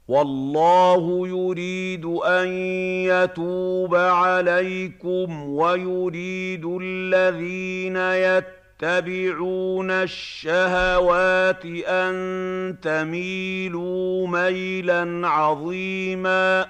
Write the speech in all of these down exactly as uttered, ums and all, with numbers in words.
وَاللَّهُ يُرِيدُ أَن يَتُوبَ عَلَيْكُمْ وَيُرِيدُ الَّذِينَ يَتَّبِعُونَ الشَّهَوَاتِ أَن تَمِيلُوا مَيْلًا عَظِيمًا.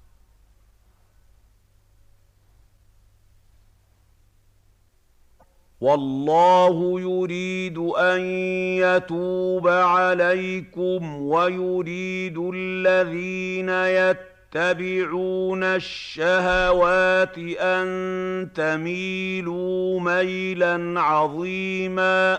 وَاللَّهُ يُرِيدُ أَن يَتُوبَ عَلَيْكُمْ وَيُرِيدُ الَّذِينَ يَتَّبِعُونَ الشَّهَوَاتِ أَن تَمِيلُوا مَيْلًا عَظِيمًا.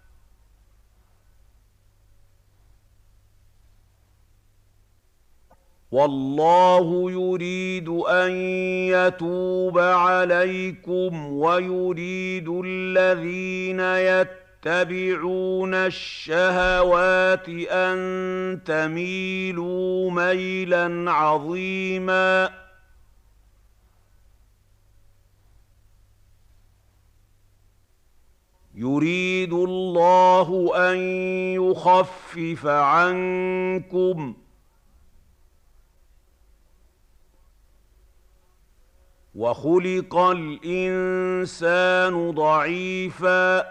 وَاللَّهُ يُرِيدُ أَن يَتُوبَ عَلَيْكُمْ وَيُرِيدُ الَّذِينَ يَتَّبِعُونَ الشَّهَوَاتِ أَن تَمِيلُوا مَيْلًا عَظِيمًا. يُرِيدُ اللَّهُ أَن يُخَفِّفَ عَنكُمْ وَخُلِقَ الْإِنسَانُ ضَعِيفًا.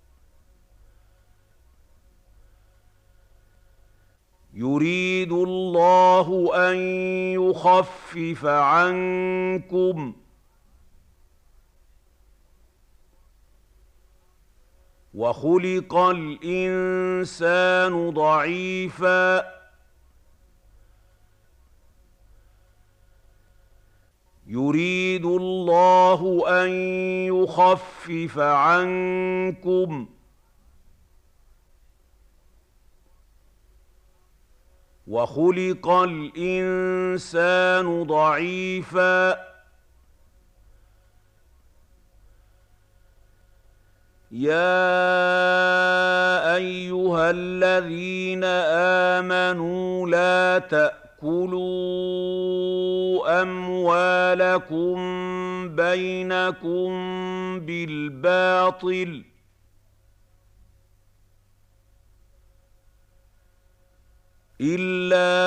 يُرِيدُ اللَّهُ أَن يُخَفِّفَ عَنكُمْ وَخُلِقَ الْإِنسَانُ ضَعِيفًا. يُرِيدُ اللَّهُ أَن يُخَفِّفَ عَنكُمْ وَخُلِقَ الْإِنسَانُ ضَعِيفًا. يَا أَيُّهَا الَّذِينَ آمَنُوا لَا تَأْكُلُوا أَمْوَالَكُم بَيْنَكُم بِالْبَاطِلِ إِلَّا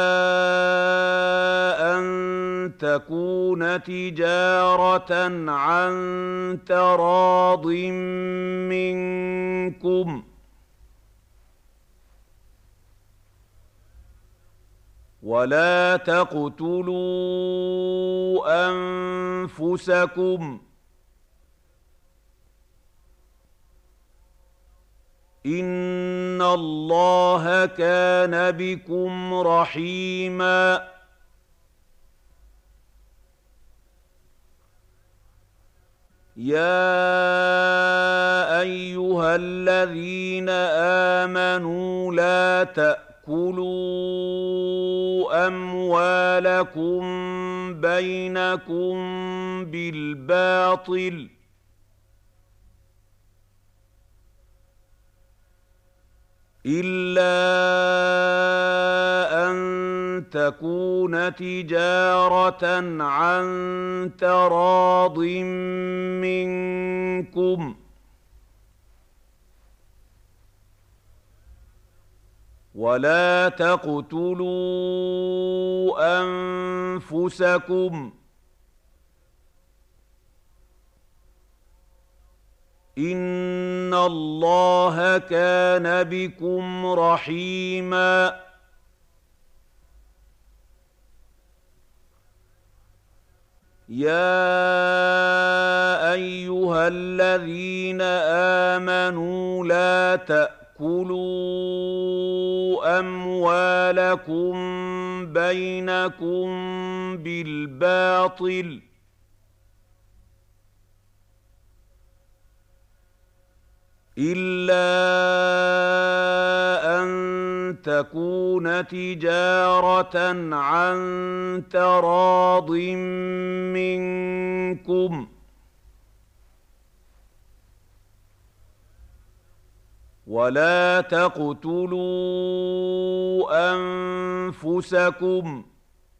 أَن تَكُونَ تِجَارَةً عَن تَرَاضٍ مِّنكُمْ ۚ وَلَا تَقْتُلُوا أَنفُسَكُمْ ۚ إِنَّ اللَّهَ كَانَ بِكُمْ رَحِيمًا. يَا أَيُّهَا الَّذِينَ آمَنُوا لَا تَأْكُلُوا أَمْوَالَكُم بَيْنَكُم بِالْبَاطِلِ إِلَّا أَن تَكُونَ تِجَارَةً عَن تَرَاضٍ مِّنكُمْ ۚ وَلَا تَقْتُلُوا أَنفُسَكُمْ ۚ إِنَّ اللَّهَ كَانَ بِكُمْ رَحِيمًا. يَا أَيُّهَا الَّذِينَ آمَنُوا لَا تَأْكُلُوا أَمْوَالَكُم بَيْنَكُم بِالْبَاطِلِ إِلَّا أَن تَكُونَ تِجَارَةً عَن تَرَاضٍ مِّنكُمْ ۚ وَلَا تَقْتُلُوا أَنفُسَكُمْ ۚ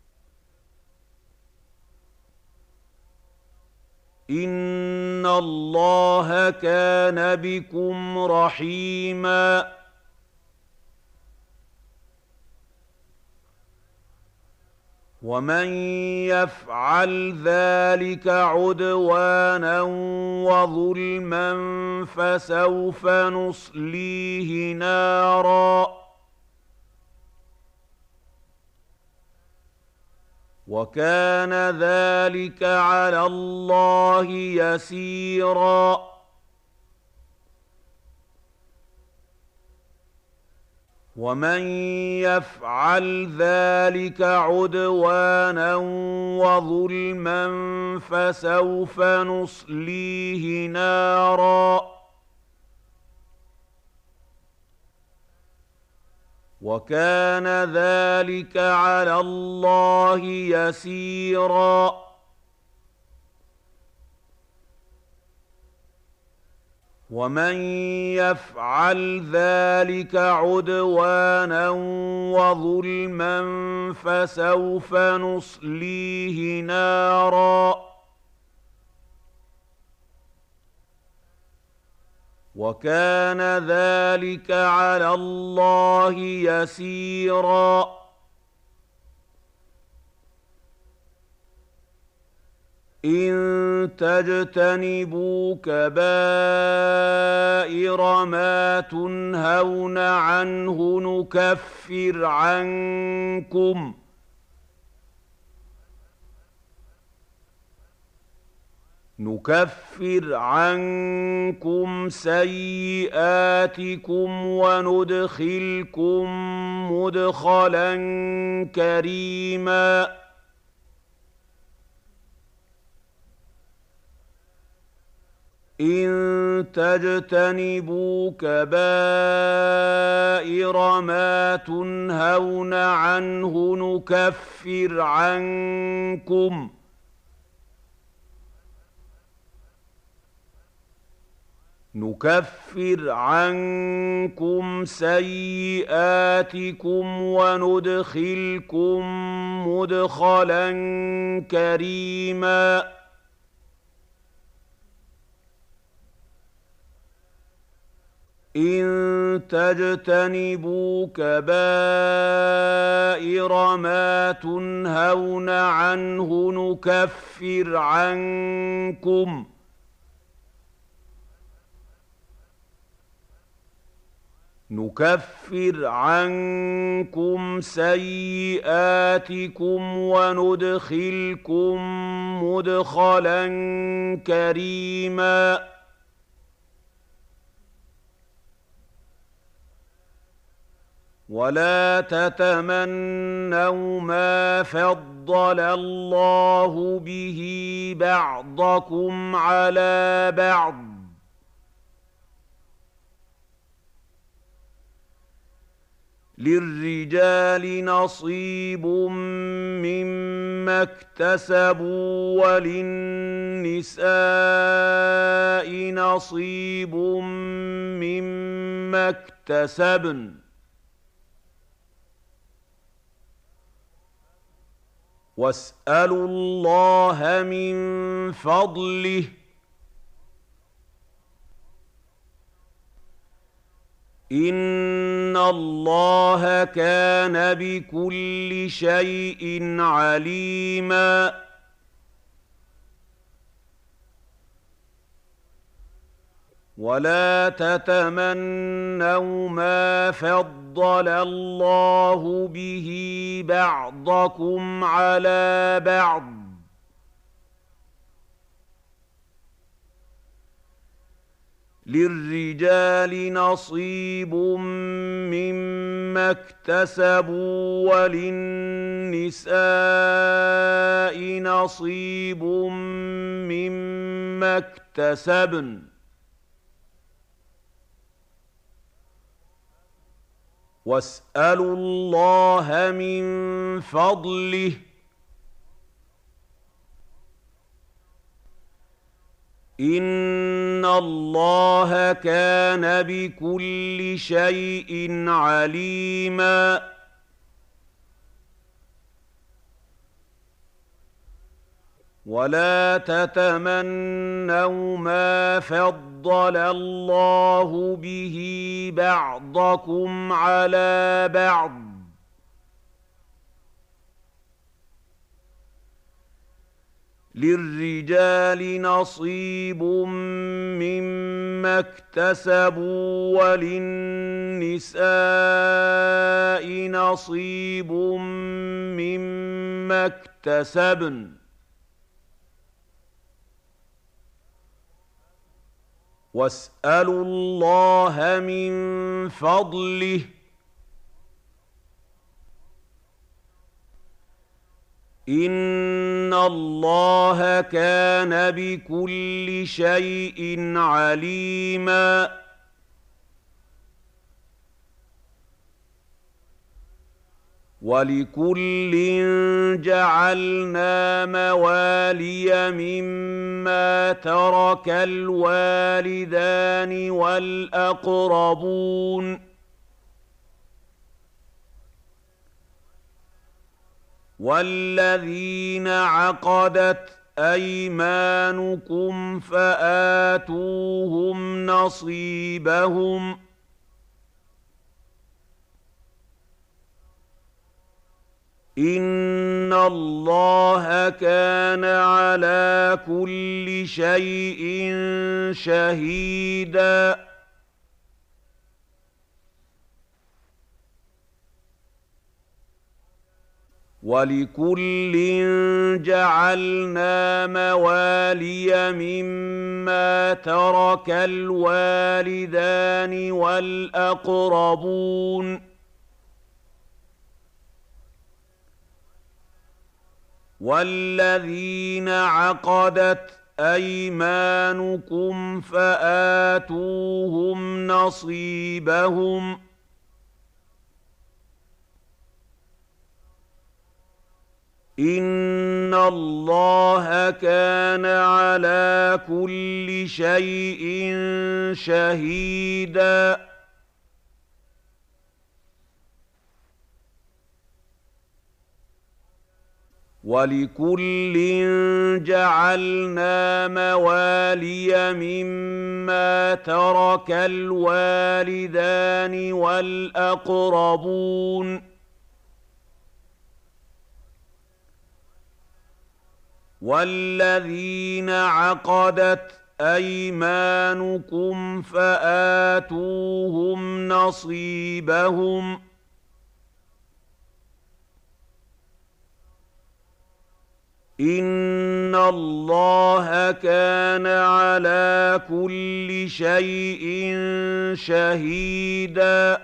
إِنَّ اللَّهَ كَانَ بِكُمْ رَحِيمًا. ومن يفعل ذلك عدوانا وظلما فسوف نصليه نارا وكان ذلك على الله يسيرا ومن يفعل ذلك عدوانا وظلما فسوف نصليه نارا وكان ذلك على الله يسيرا ومن يفعل ذلك عدوانا وظلما فسوف نصليه نارا وكان ذلك على الله يسيرا إن تجتنبوا كبائر ما تنهون عنه نكفر عنكم نكفر عنكم سيئاتكم وندخلكم مدخلا كريما إن تجتنبوا كبائر ما تنهون عنه نكفر عنكم نكفر عنكم سيئاتكم وندخلكم مدخلا كريما إن تجتنبوا كبائر ما تنهون عنه نكفر عنكم نكفر عنكم سيئاتكم وندخلكم مدخلا كريما ولا تتمنوا ما فضل الله به بعضكم على بعض للرجال نصيب مما اكتسبوا وللنساء نصيب مما اكتسبن واسألوا الله من فضله إن الله كان بكل شيء عليما ولا تتمنوا ما فضل الله به بعضكم على بعض للرجال نصيب مما اكتسبوا وللنساء نصيب مما اكتسبن واسألوا الله من فضله إن الله كان بكل شيء عليما ولا تتمنوا ما فضل الله به بعضكم على بعض للرجال نصيب مما اكتسبوا وللنساء نصيب مما اكتسبن واسألوا الله من فضله إن الله كان بكل شيء عليما ولكل جعلنا موالي مما ترك الوالدان والأقربون والذين عقدت أيمانكم فآتوهم نصيبهم إن الله كان على كل شيء شهيدا ولكل جعلنا موالي مما ترك الوالدان والأقربون والذين عقدت أيمانكم فآتوهم نصيبهم إن الله كان على كل شيء شهيدا ولكل جعلنا موالي مما ترك الوالدان والأقربون والذين عقدت أيمانكم فآتوهم نصيبهم إن الله كان على كل شيء شهيدا